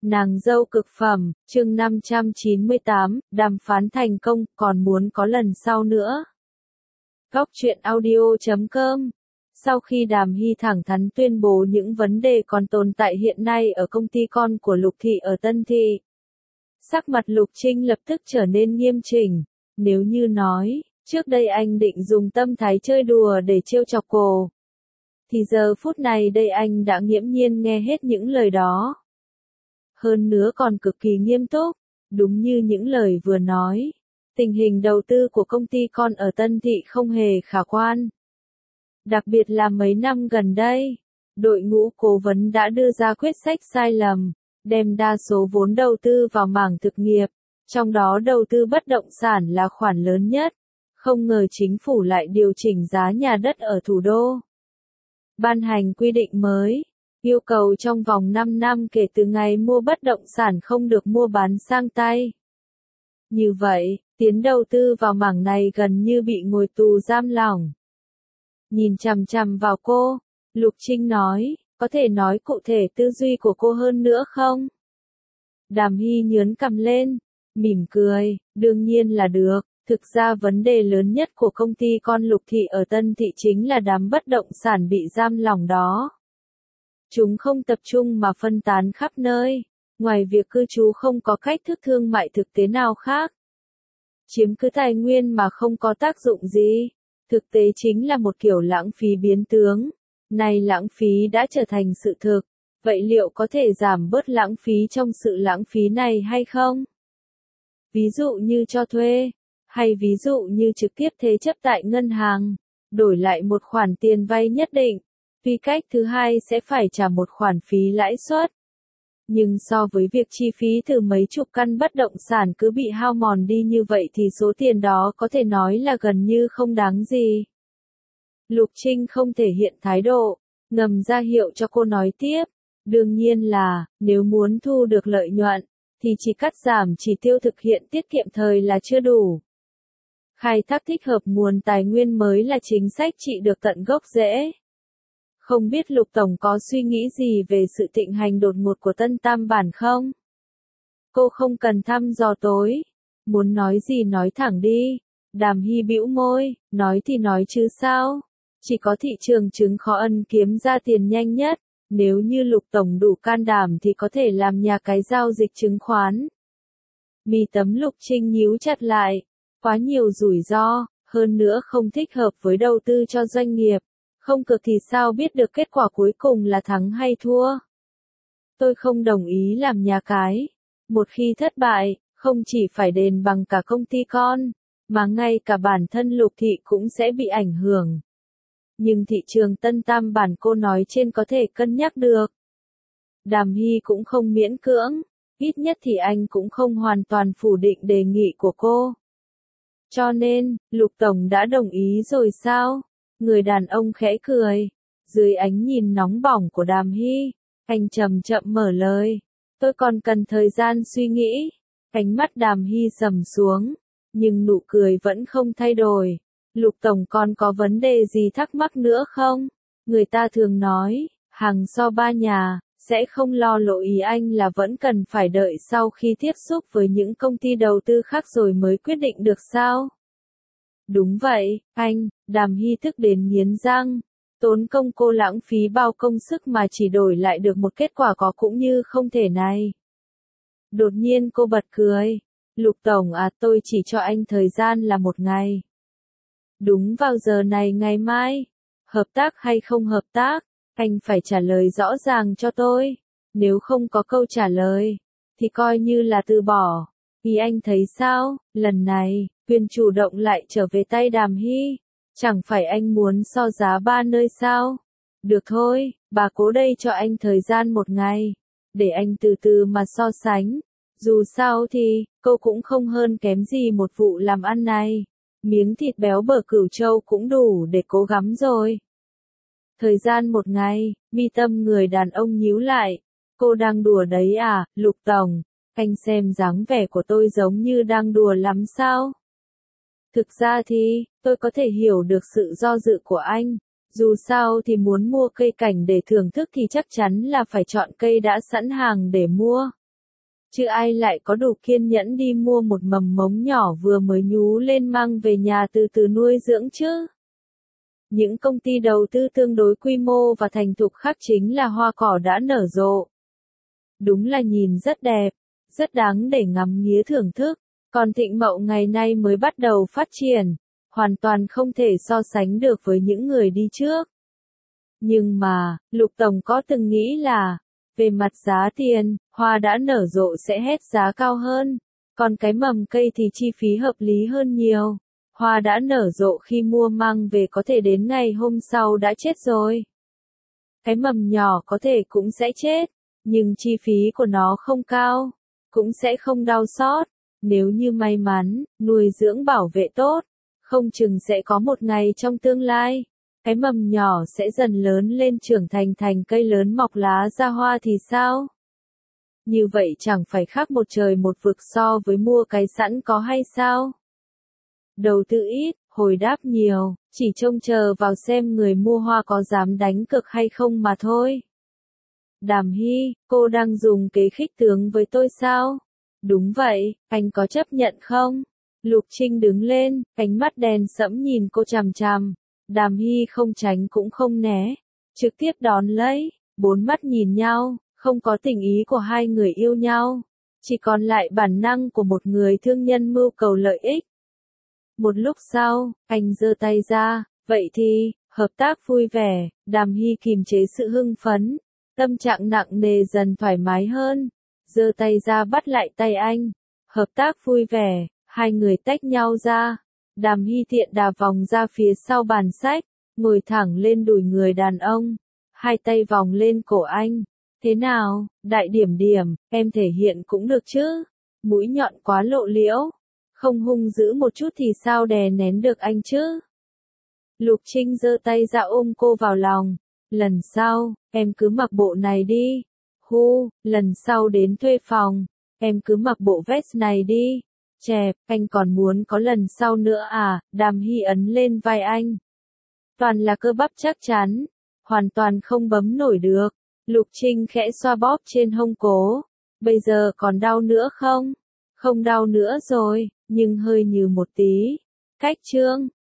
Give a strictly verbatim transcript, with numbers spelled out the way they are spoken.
Nàng dâu cực phẩm, chương năm trăm chín mươi tám, đàm phán thành công, còn muốn có lần sau nữa. Góc truyện audio chấm com. Sau khi Đàm Hy thẳng thắn tuyên bố những vấn đề còn tồn tại hiện nay ở công ty con của Lục Thị ở Tân Thị, sắc mặt Lục Trinh lập tức trở nên nghiêm chỉnh. Nếu như nói, trước đây anh định dùng tâm thái chơi đùa để trêu chọc cô, thì giờ phút này đây anh đã nghiễm nhiên nghe hết những lời đó. Hơn nữa còn cực kỳ nghiêm túc, đúng như những lời vừa nói. Tình hình đầu tư của công ty con ở Tân Thị không hề khả quan. Đặc biệt là mấy năm gần đây, đội ngũ cố vấn đã đưa ra quyết sách sai lầm, đem đa số vốn đầu tư vào mảng thực nghiệp, trong đó đầu tư bất động sản là khoản lớn nhất. Không ngờ chính phủ lại điều chỉnh giá nhà đất ở thủ đô. Ban hành quy định mới, yêu cầu trong vòng năm năm kể từ ngày mua bất động sản không được mua bán sang tay. Như vậy, tiến đầu tư vào mảng này gần như bị ngồi tù giam lỏng. Nhìn chằm chằm vào cô, Lục Trinh nói, có thể nói cụ thể tư duy của cô hơn nữa không? Đàm Hy nhướn cằm lên, mỉm cười, đương nhiên là được. Thực ra vấn đề lớn nhất của công ty con Lục Thị ở Tân Thị chính là đám bất động sản bị giam lỏng đó. Chúng không tập trung mà phân tán khắp nơi, ngoài việc cư trú không có cách thức thương mại thực tế nào khác. Chiếm cứ tài nguyên mà không có tác dụng gì, thực tế chính là một kiểu lãng phí biến tướng. Này lãng phí đã trở thành sự thực, vậy liệu có thể giảm bớt lãng phí trong sự lãng phí này hay không? Ví dụ như cho thuê, hay ví dụ như trực tiếp thế chấp tại ngân hàng, đổi lại một khoản tiền vay nhất định. Vì cách thứ hai sẽ phải trả một khoản phí lãi suất. Nhưng so với việc chi phí từ mấy chục căn bất động sản cứ bị hao mòn đi như vậy thì số tiền đó có thể nói là gần như không đáng gì. Lục Trinh không thể hiện thái độ, ngầm ra hiệu cho cô nói tiếp. Đương nhiên là, nếu muốn thu được lợi nhuận, thì chỉ cắt giảm chỉ tiêu thực hiện tiết kiệm thời là chưa đủ. Khai thác thích hợp nguồn tài nguyên mới là chính sách trị được tận gốc rễ. Không biết Lục Tổng có suy nghĩ gì về sự thịnh hành đột ngột của Tân Tam Bản không? Cô không cần thăm dò tối. Muốn nói gì nói thẳng đi. Đàm Hy bĩu môi, nói thì nói chứ sao? Chỉ có thị trường chứng khó ân kiếm ra tiền nhanh nhất. Nếu như Lục Tổng đủ can đảm thì có thể làm nhà cái giao dịch chứng khoán. Mi tấm Lục Trinh nhíu chặt lại. Quá nhiều rủi ro, hơn nữa không thích hợp với đầu tư cho doanh nghiệp. Không cược thì sao biết được kết quả cuối cùng là thắng hay thua? Tôi không đồng ý làm nhà cái. Một khi thất bại, không chỉ phải đền bằng cả công ty con, mà ngay cả bản thân Lục Thị cũng sẽ bị ảnh hưởng. Nhưng thị trường Tân Tam Bản cô nói trên có thể cân nhắc được. Đàm Hy cũng không miễn cưỡng, ít nhất thì anh cũng không hoàn toàn phủ định đề nghị của cô. Cho nên, Lục Tổng đã đồng ý rồi sao? Người đàn ông khẽ cười. Dưới ánh nhìn nóng bỏng của Đàm Hy, anh chậm chậm mở lời. Tôi còn cần thời gian suy nghĩ. Ánh mắt Đàm Hy sầm xuống, nhưng nụ cười vẫn không thay đổi. Lục Tổng còn có vấn đề gì thắc mắc nữa không? Người ta thường nói, hàng so ba nhà, sẽ không lo lộ ý anh là vẫn cần phải đợi sau khi tiếp xúc với những công ty đầu tư khác rồi mới quyết định được sao? Đúng vậy, anh, Đàm Hy tức đến nghiến răng. Tốn công cô lãng phí bao công sức mà chỉ đổi lại được một kết quả có cũng như không thể này. Đột nhiên cô bật cười. Lục Tổng à, tôi chỉ cho anh thời gian là một ngày. Đúng vào giờ này ngày mai. Hợp tác hay không hợp tác, anh phải trả lời rõ ràng cho tôi. Nếu không có câu trả lời, thì coi như là từ bỏ. Vì anh thấy sao, lần này, quyền chủ động lại trở về tay Đàm Hy. Chẳng phải anh muốn so giá ba nơi sao? Được thôi, bà cố đây cho anh thời gian một ngày. Để anh từ từ mà so sánh. Dù sao thì, cô cũng không hơn kém gì một vụ làm ăn này. Miếng thịt béo bở Cửu Châu cũng đủ để cố gắng rồi. Thời gian một ngày, mi tâm người đàn ông nhíu lại. Cô đang đùa đấy à, Lục Tổng? Anh xem dáng vẻ của tôi giống như đang đùa lắm sao? Thực ra thì, tôi có thể hiểu được sự do dự của anh. Dù sao thì muốn mua cây cảnh để thưởng thức thì chắc chắn là phải chọn cây đã sẵn hàng để mua. chứ ai lại có đủ kiên nhẫn đi mua một mầm mống nhỏ vừa mới nhú lên mang về nhà từ từ nuôi dưỡng chứ. Những công ty đầu tư tương đối quy mô và thành thục khác chính là hoa cỏ đã nở rộ. Đúng là nhìn rất đẹp, rất đáng để ngắm nghía thưởng thức, còn Thịnh Mậu ngày nay mới bắt đầu phát triển, hoàn toàn không thể so sánh được với những người đi trước. Nhưng mà, Lục Tổng có từng nghĩ là, về mặt giá tiền, hoa đã nở rộ sẽ hết giá cao hơn, còn cái mầm cây thì chi phí hợp lý hơn nhiều. Hoa đã nở rộ khi mua mang về có thể đến ngày hôm sau đã chết rồi. Cái mầm nhỏ có thể cũng sẽ chết, nhưng chi phí của nó không cao, cũng sẽ không đau xót. Nếu như may mắn, nuôi dưỡng bảo vệ tốt, không chừng sẽ có một ngày trong tương lai, cái mầm nhỏ sẽ dần lớn lên trưởng thành thành cây lớn mọc lá ra hoa thì sao? Như vậy chẳng phải khác một trời một vực so với mua cái sẵn có hay sao? Đầu tư ít, hồi đáp nhiều, chỉ trông chờ vào xem người mua hoa có dám đánh cược hay không mà thôi. Đàm Hy, cô đang dùng kế khích tướng với tôi sao? Đúng vậy, anh có chấp nhận không? Lục Trinh đứng lên, ánh mắt đen sẫm nhìn cô chằm chằm. Đàm Hy không tránh cũng không né, trực tiếp đón lấy, bốn mắt nhìn nhau, không có tình ý của hai người yêu nhau, chỉ còn lại bản năng của một người thương nhân mưu cầu lợi ích. Một lúc sau, anh giơ tay ra, vậy thì, hợp tác vui vẻ. Đàm Hy kìm chế sự hưng phấn, tâm trạng nặng nề dần thoải mái hơn, giơ tay ra bắt lại tay anh, hợp tác vui vẻ, hai người tách nhau ra. Đàm Hy tiện đà vòng ra phía sau bàn sách, ngồi thẳng lên đùi người đàn ông, hai tay vòng lên cổ anh. Thế nào, đại điểm điểm, em thể hiện cũng được chứ, mũi nhọn quá lộ liễu, không hung dữ một chút thì sao đè nén được anh chứ. Lục Trinh giơ tay ra ôm cô vào lòng, lần sau, em cứ mặc bộ này đi, hu, lần sau đến thuê phòng, em cứ mặc bộ vest này đi. Chẹp, anh còn muốn có lần sau nữa à? Đàm Hy ấn lên vai anh. Toàn là cơ bắp chắc chắn, hoàn toàn không bấm nổi được. Lục Trinh khẽ xoa bóp trên hông cố. Bây giờ còn đau nữa không? Không đau nữa rồi, nhưng hơi nhừ một tí. Cách trương,